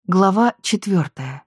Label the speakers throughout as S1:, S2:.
S1: Глава 4.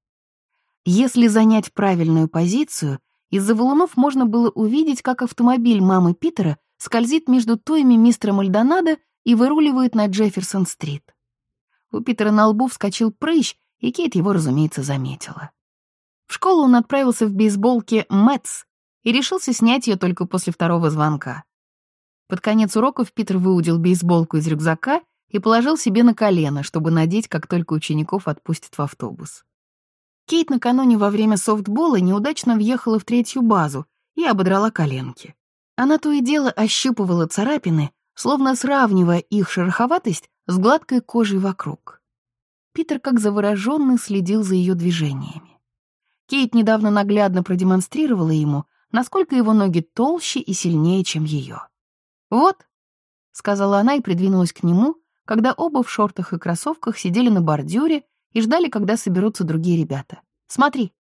S1: Если занять правильную позицию, из-за валунов можно было увидеть, как автомобиль мамы Питера скользит между туями мистера Мальдонадо и выруливает на Джефферсон-стрит. У Питера на лбу вскочил прыщ, и Кейт его, разумеется, заметила. В школу он отправился в бейсболке «Мэтс» и решился снять ее только после второго звонка. Под конец уроков Питер выудил бейсболку из рюкзака и положил себе на колено, чтобы надеть, как только учеников отпустят в автобус. Кейт накануне во время софтбола неудачно въехала в третью базу и ободрала коленки. Она то и дело ощупывала царапины, словно сравнивая их шероховатость с гладкой кожей вокруг. Питер, как завороженный, следил за ее движениями. Кейт недавно наглядно продемонстрировала ему, насколько его ноги толще и сильнее, чем ее. «Вот», — сказала она и придвинулась к нему, когда оба в шортах и кроссовках сидели на бордюре и ждали, когда соберутся другие ребята. «Смотри».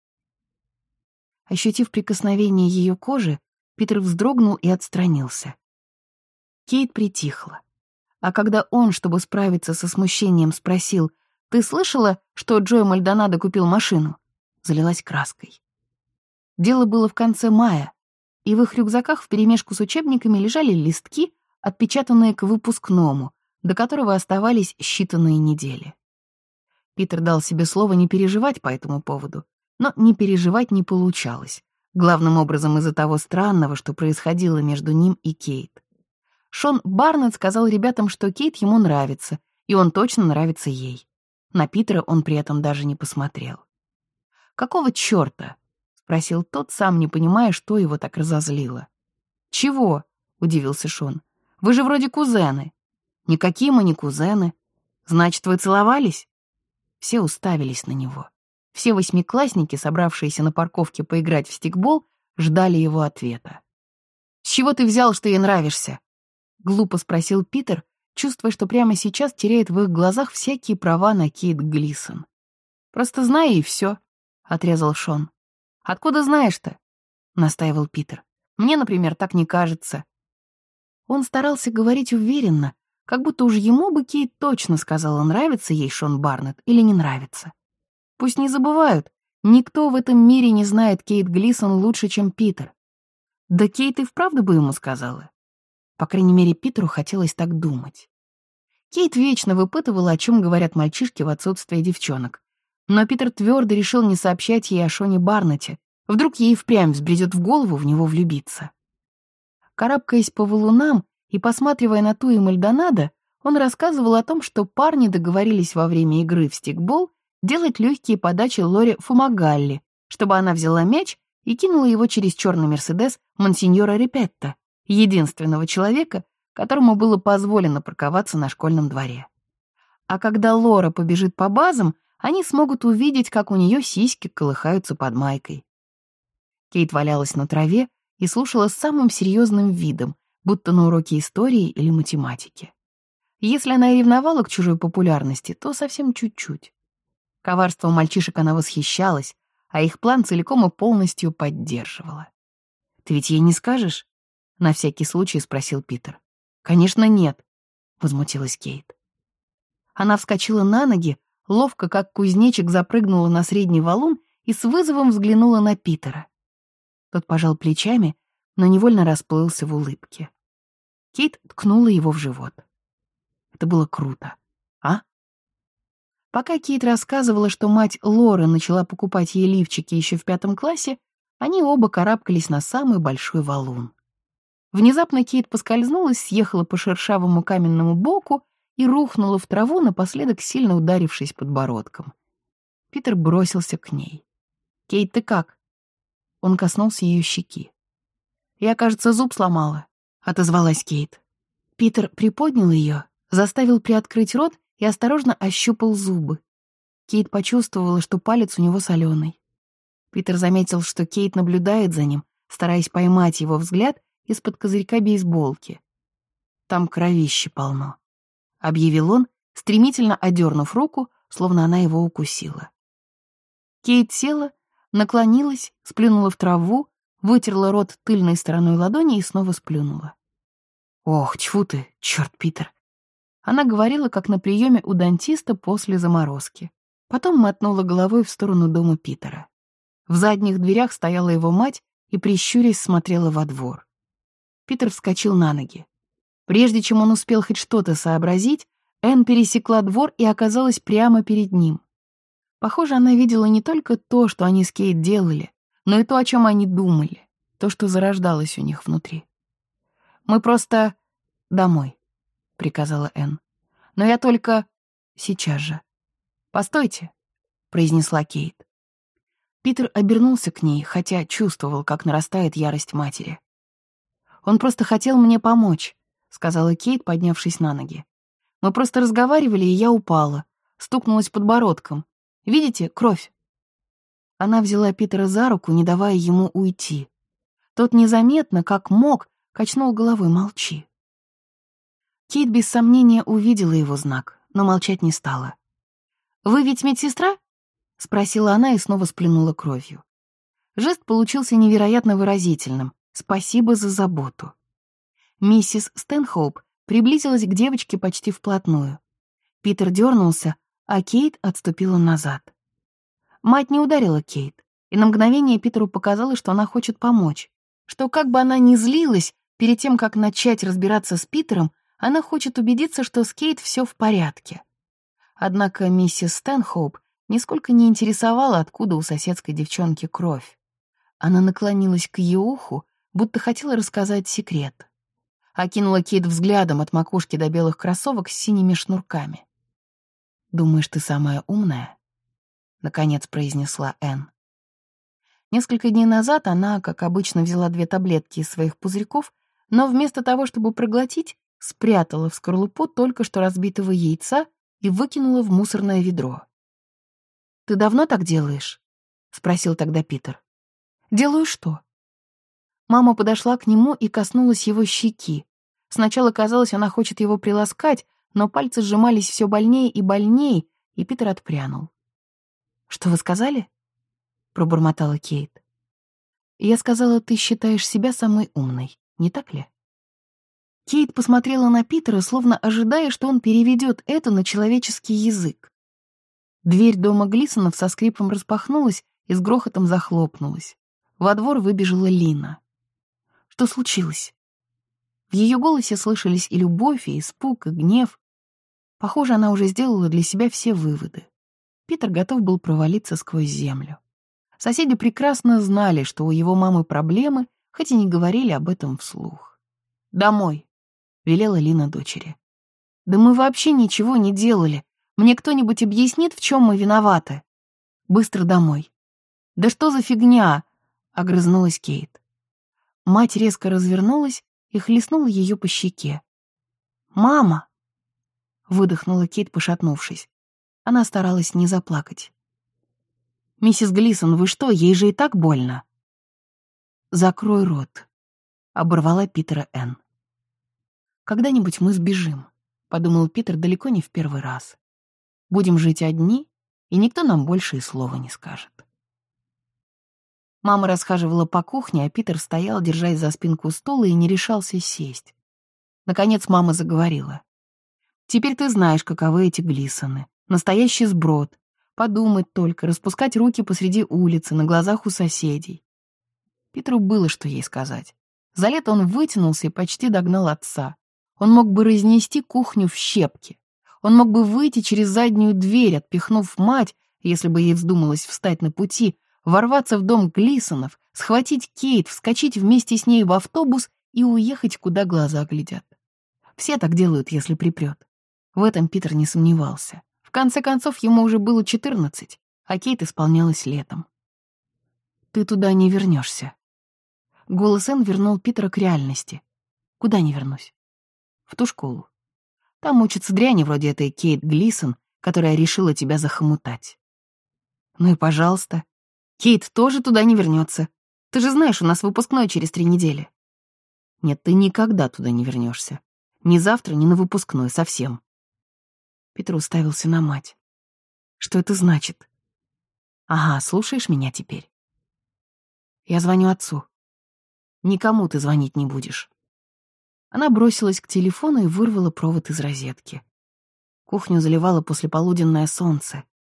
S1: Ощутив прикосновение ее кожи, Питер вздрогнул и отстранился. Кейт притихла. А когда он, чтобы справиться со смущением, спросил: «Ты слышала, что Джой Мальдонадо купил машину?» залилась краской. Дело было в конце мая, и в их рюкзаках вперемешку с учебниками лежали листки, отпечатанные к выпускному, до которого оставались считанные недели. Питер дал себе слово не переживать по этому поводу, но не переживать не получалось, главным образом из-за того странного, что происходило между ним и Кейт. Шон Барнетт сказал ребятам, что Кейт ему нравится, и он точно нравится ей. На Питера он при этом даже не посмотрел. «Какого чёрта?» — спросил тот, сам не понимая, что его так разозлило. «Чего?» — удивился Шон. «Вы же вроде кузены». «Никакие мы не кузены. Значит, вы целовались?» Все уставились на него. Все восьмиклассники, собравшиеся на парковке поиграть в стикбол, ждали его ответа. «С чего ты взял, что ей нравишься?» — глупо спросил Питер, чувствуя, что прямо сейчас теряет в их глазах всякие права на Кейт Глисон. «Просто знаю, и все», — отрезал Шон. «Откуда знаешь-то?» — настаивал Питер. «Мне, например, так не кажется». Он старался говорить уверенно, как будто уж ему бы Кейт точно сказала, нравится ей Шон Барнетт или не нравится. Пусть не забывают, никто в этом мире не знает Кейт Глисон лучше, чем Питер. Да Кейт и вправду бы ему сказала. По крайней мере, Питеру хотелось так думать. Кейт вечно выпытывала, о чем говорят мальчишки в отсутствие девчонок. Но Питер твердо решил не сообщать ей о Шоне Барнетте. Вдруг ей впрямь взбредет в голову в него влюбиться. Карабкаясь по валунам и посматривая на Туи Мальдонадо, он рассказывал о том, что парни договорились во время игры в стикбол делать легкие подачи Лоре Фумагалли, чтобы она взяла мяч и кинула его через черный Мерседес монсеньора Репетто, единственного человека, которому было позволено парковаться на школьном дворе. А когда Лора побежит по базам, они смогут увидеть, как у нее сиськи колыхаются под майкой. Кейт валялась на траве и слушала с самым серьезным видом, будто на уроке истории или математики. Если она и ревновала к чужой популярности, то совсем чуть-чуть. Коварством мальчишек она восхищалась, а их план целиком и полностью поддерживала. «Ты ведь ей не скажешь?» — на всякий случай спросил Питер. «Конечно, нет», — возмутилась Кейт. Она вскочила на ноги, ловко, как кузнечик, запрыгнула на средний валун и с вызовом взглянула на Питера. Тот пожал плечами, но невольно расплылся в улыбке. Кейт ткнула его в живот. Это было круто, а? Пока Кейт рассказывала, что мать Лоры начала покупать ей лифчики еще в 5 классе, они оба карабкались на самый большой валун. Внезапно Кейт поскользнулась, съехала по шершавому каменному боку и рухнула в траву, напоследок сильно ударившись подбородком. Питер бросился к ней. «Кейт, ты как?» Он коснулся ее щеки. «Я, кажется, зуб сломала», — отозвалась Кейт. Питер приподнял ее, заставил приоткрыть рот и осторожно ощупал зубы. Кейт почувствовала, что палец у него соленый. Питер заметил, что Кейт наблюдает за ним, стараясь поймать его взгляд из-под козырька бейсболки. «Там кровищи полно», — объявил он, стремительно одернув руку, словно она его укусила. Кейт села, наклонилась, сплюнула в траву, вытерла рот тыльной стороной ладони и снова сплюнула. «Ох, тьфу ты, чёрт, Питер!» Она говорила, как на приеме у дантиста после заморозки. Потом мотнула головой в сторону дома Питера. В задних дверях стояла его мать и, прищурясь, смотрела во двор. Питер вскочил на ноги. Прежде чем он успел хоть что-то сообразить, Энн пересекла двор и оказалась прямо перед ним. Похоже, она видела не только то, что они с Кейт делали, но и то, о чем они думали, то, что зарождалось у них внутри. «Мы просто... домой», — приказала Энн. «Но я только... сейчас же». «Постойте», — произнесла Кейт. Питер обернулся к ней, хотя чувствовал, как нарастает ярость матери. «Он просто хотел мне помочь», — сказала Кейт, поднявшись на ноги. «Мы просто разговаривали, и я упала, стукнулась подбородком. Видите, кровь?» Она взяла Питера за руку, не давая ему уйти. Тот незаметно, как мог, качнул головой: «Молчи». Кейт без сомнения увидела его знак, но молчать не стала. «Вы ведь медсестра?» — спросила она и снова сплюнула кровью. Жест получился невероятно выразительным. «Спасибо за заботу». Миссис Стэнхоуп приблизилась к девочке почти вплотную. Питер дернулся, а Кейт отступила назад. Мать не ударила Кейт, и на мгновение Питеру показалось, что она хочет помочь, что как бы она ни злилась, перед тем, как начать разбираться с Питером, она хочет убедиться, что с Кейт все в порядке. Однако миссис Стэнхоуп нисколько не интересовала, откуда у соседской девчонки кровь. Она наклонилась к ее уху, будто хотела рассказать секрет. Окинула Кейт взглядом от макушки до белых кроссовок с синими шнурками. «Думаешь, ты самая умная?» — наконец произнесла Энн. Несколько дней назад она, как обычно, взяла 2 таблетки из своих пузырьков, но вместо того, чтобы проглотить, спрятала в скорлупу только что разбитого яйца и выкинула в мусорное ведро. «Ты давно так делаешь?» — спросил тогда Питер. «Делаю что?» Мама подошла к нему и коснулась его щеки. Сначала казалось, она хочет его приласкать, но пальцы сжимались все больнее и больнее, и Питер отпрянул. «Что вы сказали?» — пробормотала Кейт. «Я сказала, ты считаешь себя самой умной, не так ли?» Кейт посмотрела на Питера, словно ожидая, что он переведет это на человеческий язык. Дверь дома Глисонов со скрипом распахнулась и с грохотом захлопнулась. Во двор выбежала Лина. «Что случилось?» В ее голосе слышались и любовь, и испуг, и гнев. Похоже, она уже сделала для себя все выводы. Питер готов был провалиться сквозь землю. Соседи прекрасно знали, что у его мамы проблемы, хоть и не говорили об этом вслух. «Домой», — велела Лина дочери. «Да мы вообще ничего не делали. Мне кто-нибудь объяснит, в чем мы виноваты?» «Быстро домой». «Да что за фигня?» — огрызнулась Кейт. Мать резко развернулась и хлестнула ее по щеке. «Мама!» — выдохнула Кейт, пошатнувшись. Она старалась не заплакать. «Миссис Глисон, вы что, ей же и так больно?» «Закрой рот», — оборвала Питера Энн. «Когда-нибудь мы сбежим», — подумал Питер далеко не в первый раз. «Будем жить одни, и никто нам больше и слова не скажет». Мама расхаживала по кухне, а Питер стоял, держась за спинку стула, и не решался сесть. Наконец мама заговорила. «Теперь ты знаешь, каковы эти Глисоны. Настоящий сброд. Подумать только, распускать руки посреди улицы, на глазах у соседей». Питеру было что ей сказать. За лето он вытянулся и почти догнал отца. Он мог бы разнести кухню в щепки. Он мог бы выйти через заднюю дверь, отпихнув мать, если бы ей вздумалось встать на пути, ворваться в дом Глисонов, схватить Кейт, вскочить вместе с ней в автобус и уехать, куда глаза глядят. Все так делают, если припрет. В этом Питер не сомневался. В конце концов, ему уже было 14, а Кейт исполнялась летом. «Ты туда не вернешься». Голос Энн вернул Питера к реальности. «Куда не вернусь?» «В ту школу. Там учатся дряни вроде этой Кейт Глисон, которая решила тебя захомутать». «Ну и пожалуйста. Кейт тоже туда не вернется. Ты же знаешь, у нас выпускной через 3 недели». «Нет, ты никогда туда не вернешься. Ни завтра, ни на выпускной, совсем». Питер уставился на мать. «Что это значит?» «Ага, слушаешь меня теперь?» «Я звоню отцу». «Никому ты звонить не будешь». Она бросилась к телефону и вырвала провод из розетки. Кухню заливало послеполуденное солнце.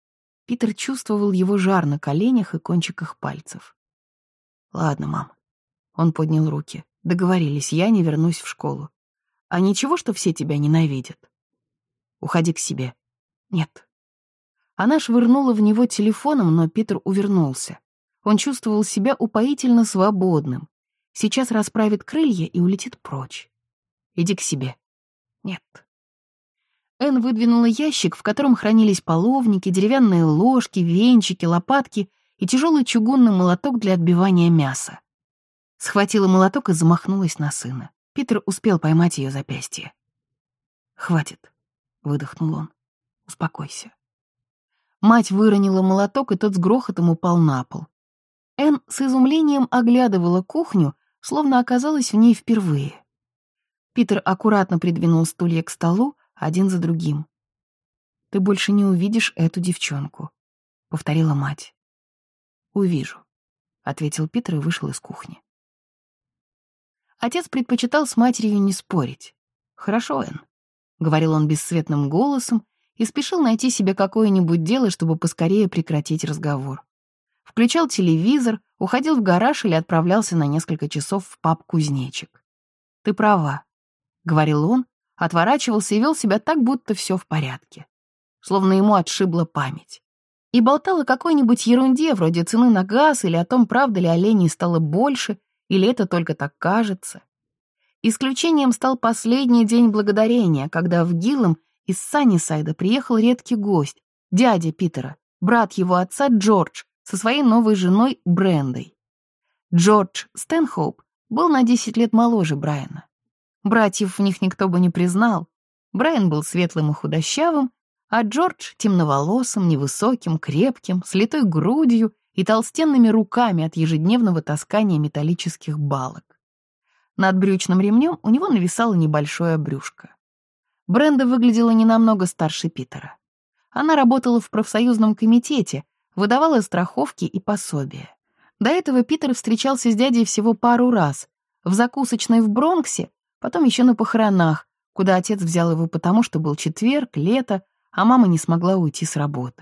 S1: Питер чувствовал его жар на коленях и кончиках пальцев. «Ладно, мам». Он поднял руки. «Договорились, я не вернусь в школу. А ничего, что все тебя ненавидят? Уходи к себе». «Нет». Она швырнула в него телефоном, но Питер увернулся. Он чувствовал себя упоительно свободным. Сейчас расправит крылья и улетит прочь. «Иди к себе». «Нет». Энн выдвинула ящик, в котором хранились половники, деревянные ложки, венчики, лопатки и тяжелый чугунный молоток для отбивания мяса. Схватила молоток и замахнулась на сына. Питер успел поймать ее запястье. «Хватит», — выдохнул он. «Успокойся». Мать выронила молоток, и тот с грохотом упал на пол. Энн с изумлением оглядывала кухню, словно оказалась в ней впервые. Питер аккуратно придвинул стулья к столу, один за другим. «Ты больше не увидишь эту девчонку», — повторила мать. «Увижу», — ответил Питер и вышел из кухни. Отец предпочитал с матерью не спорить. «Хорошо, Энн», — говорил он бесцветным голосом и спешил найти себе какое-нибудь дело, чтобы поскорее прекратить разговор. Включал телевизор, уходил в гараж или отправлялся на несколько часов в паб «Кузнечик». «Ты права», — говорил он, отворачивался и вел себя так, будто все в порядке. Словно ему отшибла память. И болтал о какой-нибудь ерунде, вроде цены на газ или о том, правда ли оленей стало больше, или это только так кажется. Исключением стал последний день благодарения, когда в Гиллэм из Саннисайда приехал редкий гость, дядя Питера, брат его отца Джордж, со своей новой женой Брендой. Джордж Стэнхоуп был на 10 лет моложе Брайана. Братьев в них никто бы не признал. Брайан был светлым и худощавым, а Джордж — темноволосым, невысоким, крепким, с литой грудью и толстенными руками от ежедневного таскания металлических балок. Над брючным ремнем у него нависало небольшое брюшко. Бренда выглядела не намного старше Питера. Она работала в профсоюзном комитете, выдавала страховки и пособия. До этого Питер встречался с дядей всего пару раз. В закусочной в Бронксе, потом еще на похоронах, куда отец взял его потому, что был четверг, лето, а мама не смогла уйти с работы.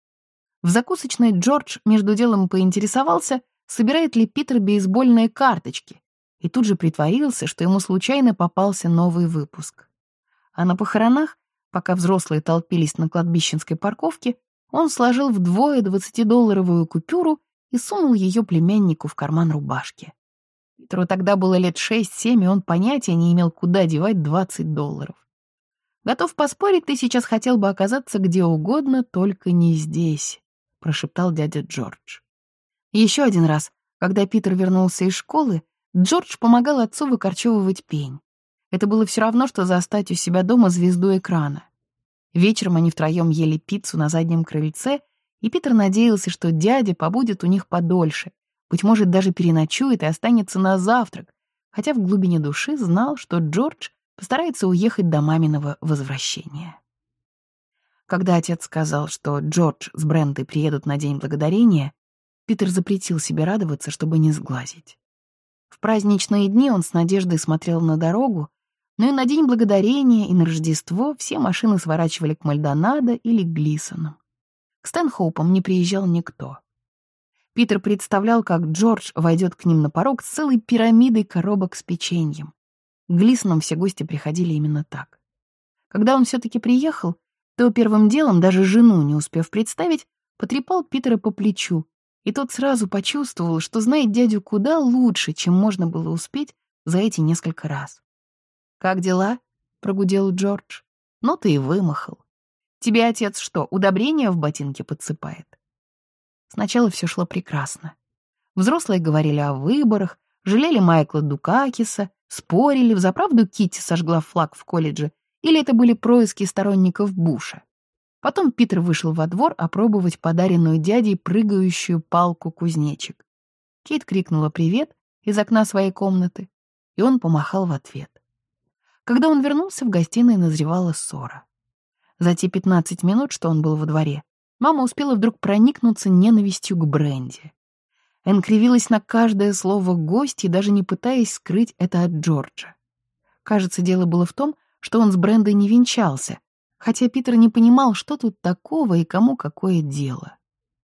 S1: В закусочной Джордж между делом поинтересовался, собирает ли Питер бейсбольные карточки, и тут же притворился, что ему случайно попался новый выпуск. А на похоронах, пока взрослые толпились на кладбищенской парковке, он сложил вдвое 20-долларовую купюру и сунул ее племяннику в карман рубашки. Питеру тогда было лет 6-7, и он понятия не имел, куда девать $20. «Готов поспорить, ты сейчас хотел бы оказаться где угодно, только не здесь», — прошептал дядя Джордж. Еще один раз, когда Питер вернулся из школы, Джордж помогал отцу выкорчевывать пень. Это было все равно, что застать у себя дома звезду экрана. Вечером они втроем ели пиццу на заднем крыльце, и Питер надеялся, что дядя побудет у них подольше, быть может, даже переночует и останется на завтрак, хотя в глубине души знал, что Джордж постарается уехать до маминого возвращения. Когда отец сказал, что Джордж с Брендой приедут на День Благодарения, Питер запретил себе радоваться, чтобы не сглазить. В праздничные дни он с надеждой смотрел на дорогу, но и на День Благодарения, и на Рождество все машины сворачивали к Мальдонадо или Глисонам. К Стэнхоупам не приезжал никто. Питер представлял, как Джордж войдет к ним на порог с целой пирамидой коробок с печеньем. К Глисонам все гости приходили именно так. Когда он все-таки приехал, то первым делом, даже жену не успев представить, потрепал Питера по плечу, и тот сразу почувствовал, что знает дядю куда лучше, чем можно было успеть за эти несколько раз. «Как дела?» — прогудел Джордж. «Ну ты и вымахал. Тебе отец что, удобрения в ботинке подсыпает?» Сначала все шло прекрасно. Взрослые говорили о выборах, жалели Майкла Дукакиса, спорили, взаправду Китти сожгла флаг в колледже, или это были происки сторонников Буша. Потом Питер вышел во двор опробовать подаренную дядей прыгающую палку кузнечик. Кейт крикнула «Привет» из окна своей комнаты, и он помахал в ответ. Когда он вернулся, в гостиной назревала ссора. За те 15 минут, что он был во дворе, мама успела вдруг проникнуться ненавистью к Бренде. Энн кривилась на каждое слово гостя, даже не пытаясь скрыть это от Джорджа. Кажется, дело было в том, что он с Брендой не венчался, хотя Питер не понимал, что тут такого и кому какое дело.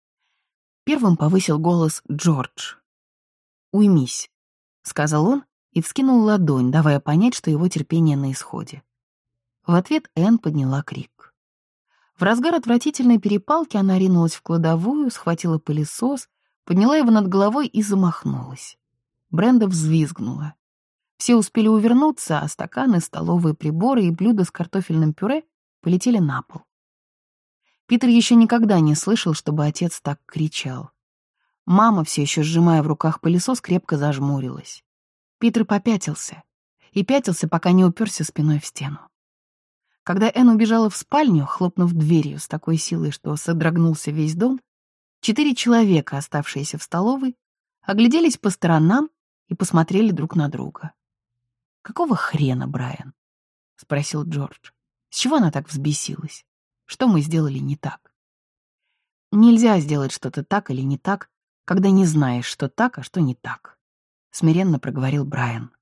S1: Первым повысил голос Джордж. «Уймись», — сказал он и вскинул ладонь, давая понять, что его терпение на исходе. В ответ Энн подняла крик. В разгар отвратительной перепалки она ринулась в кладовую, схватила пылесос, подняла его над головой и замахнулась. Бренда взвизгнула. Все успели увернуться, а стаканы, столовые приборы и блюда с картофельным пюре полетели на пол. Питер еще никогда не слышал, чтобы отец так кричал. Мама, все еще сжимая в руках пылесос, крепко зажмурилась. Питер попятился. И пятился, пока не уперся спиной в стену. Когда Энн убежала в спальню, хлопнув дверью с такой силой, что содрогнулся весь дом, 4 человека, оставшиеся в столовой, огляделись по сторонам и посмотрели друг на друга. «Какого хрена, Брайан?» — спросил Джордж. «С чего она так взбесилась? Что мы сделали не так?» «Нельзя сделать что-то так или не так, когда не знаешь, что так, а что не так», — смиренно проговорил Брайан.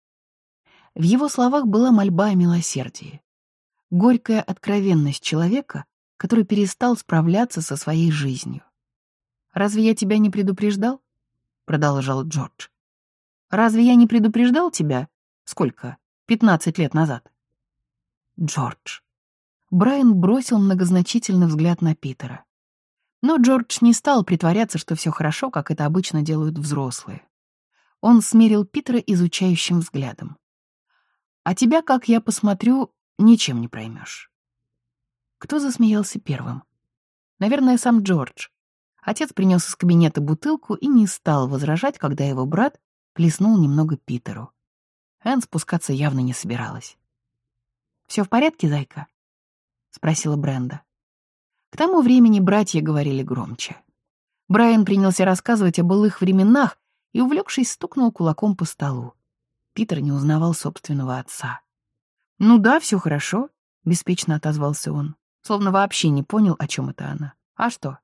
S1: В его словах была мольба о милосердии. Горькая откровенность человека, который перестал справляться со своей жизнью. «Разве я тебя не предупреждал?» — продолжал Джордж. «Разве я не предупреждал тебя? Сколько? 15 лет назад?» «Джордж». Брайан бросил многозначительный взгляд на Питера. Но Джордж не стал притворяться, что все хорошо, как это обычно делают взрослые. Он смерил Питера изучающим взглядом. «А тебя, как я посмотрю, ничем не проймешь». Кто засмеялся первым? Наверное, сам Джордж. Отец принес из кабинета бутылку и не стал возражать, когда его брат плеснул немного Питеру. Энн спускаться явно не собиралась. «Все в порядке, зайка?» — спросила Бренда. К тому времени братья говорили громче. Брайан принялся рассказывать о былых временах и, увлекшись, стукнул кулаком по столу. Питер не узнавал собственного отца. «Ну да, все хорошо», — беспечно отозвался он, словно вообще не понял, о чем это она. «А что?»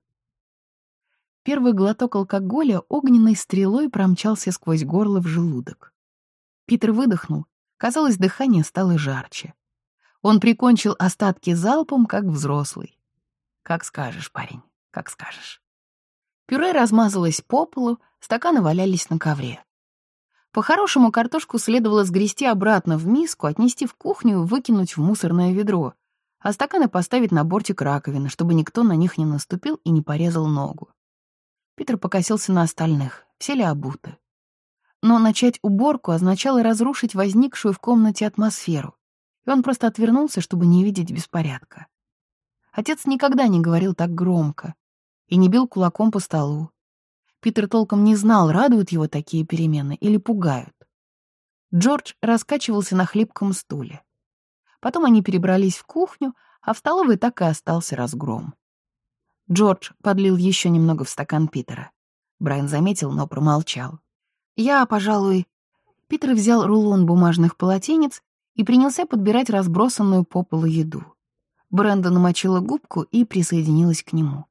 S1: Первый глоток алкоголя огненной стрелой промчался сквозь горло в желудок. Питер выдохнул. Казалось, дыхание стало жарче. Он прикончил остатки залпом, как взрослый. «Как скажешь, парень, как скажешь». Пюре размазалось по полу, стаканы валялись на ковре. По-хорошему, картошку следовало сгрести обратно в миску, отнести в кухню и выкинуть в мусорное ведро, а стаканы поставить на бортик раковины, чтобы никто на них не наступил и не порезал ногу. Питер покосился на остальных, все ли обуты. Но начать уборку означало разрушить возникшую в комнате атмосферу, и он просто отвернулся, чтобы не видеть беспорядка. Отец никогда не говорил так громко и не бил кулаком по столу. Питер толком не знал, радуют его такие перемены или пугают. Джордж раскачивался на хлипком стуле. Потом они перебрались в кухню, а в столовой так и остался разгром. Джордж подлил еще немного в стакан Питера. Брайан заметил, но промолчал. «Я, пожалуй...» Питер взял рулон бумажных полотенец и принялся подбирать разбросанную по полу еду. Бренда намочила губку и присоединилась к нему.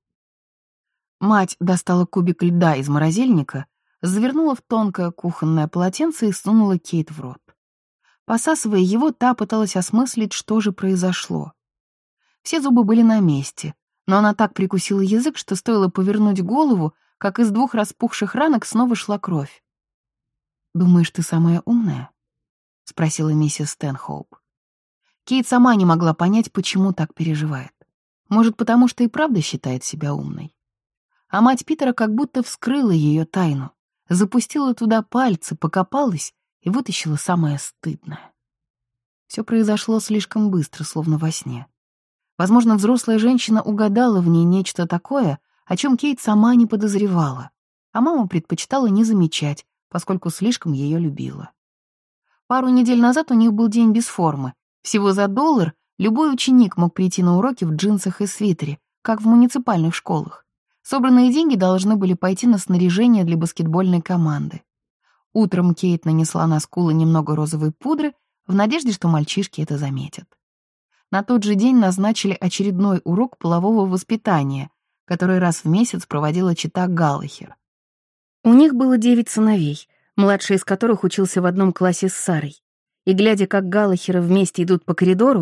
S1: Мать достала кубик льда из морозильника, завернула в тонкое кухонное полотенце и сунула Кейт в рот. Посасывая его, та пыталась осмыслить, что же произошло. Все зубы были на месте, но она так прикусила язык, что стоило повернуть голову, как из 2 распухших ранок снова шла кровь. «Думаешь, ты самая умная?» — спросила миссис Стэнхоуп. Кейт сама не могла понять, почему так переживает. Может, потому что и правда считает себя умной. А мать Питера как будто вскрыла ее тайну, запустила туда пальцы, покопалась и вытащила самое стыдное. Все произошло слишком быстро, словно во сне. Возможно, взрослая женщина угадала в ней нечто такое, о чем Кейт сама не подозревала, а мама предпочитала не замечать, поскольку слишком ее любила. Пару недель назад у них был день без формы. Всего за $1 любой ученик мог прийти на уроки в джинсах и свитере, как в муниципальных школах. Собранные деньги должны были пойти на снаряжение для баскетбольной команды. Утром Кейт нанесла на скулы немного розовой пудры в надежде, что мальчишки это заметят. На тот же день назначили очередной урок полового воспитания, который раз в месяц проводила чета Галлахер. У них было 9 сыновей, младший из которых учился в одном классе с Сарой. И глядя, как Галлахеры вместе идут по коридору,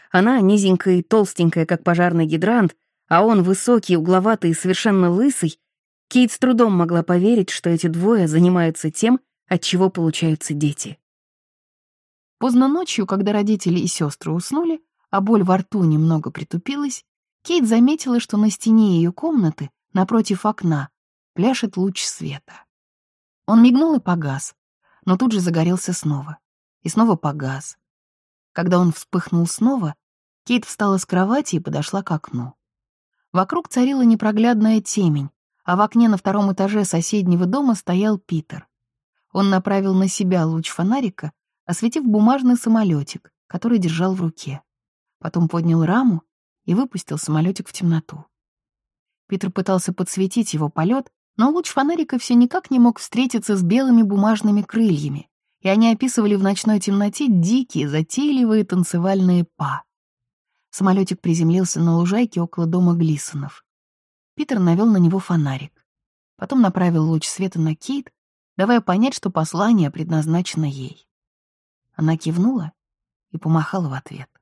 S1: Она низенькая и толстенькая, как пожарный гидрант, а он высокий, угловатый и совершенно лысый, Кейт с трудом могла поверить, что эти двое занимаются тем, от чего получаются дети. Поздно ночью, когда родители и сестры уснули, а боль во рту немного притупилась, Кейт заметила, что на стене ее комнаты, напротив окна, пляшет луч света. Он мигнул и погас, но тут же загорелся снова. И снова погас. Когда он вспыхнул снова, Кейт встала с кровати и подошла к окну. Вокруг царила непроглядная темень, а в окне на втором этаже соседнего дома стоял Питер. Он направил на себя луч фонарика, осветив бумажный самолетик, который держал в руке. Потом поднял раму и выпустил самолетик в темноту. Питер пытался подсветить его полет, но луч фонарика все никак не мог встретиться с белыми бумажными крыльями, и они описывали в ночной темноте дикие, затейливые танцевальные па. Самолетик приземлился на лужайке около дома Глисонов. Питер навел на него фонарик. Потом направил луч света на Кейт, давая понять, что послание предназначено ей. Она кивнула и помахала в ответ.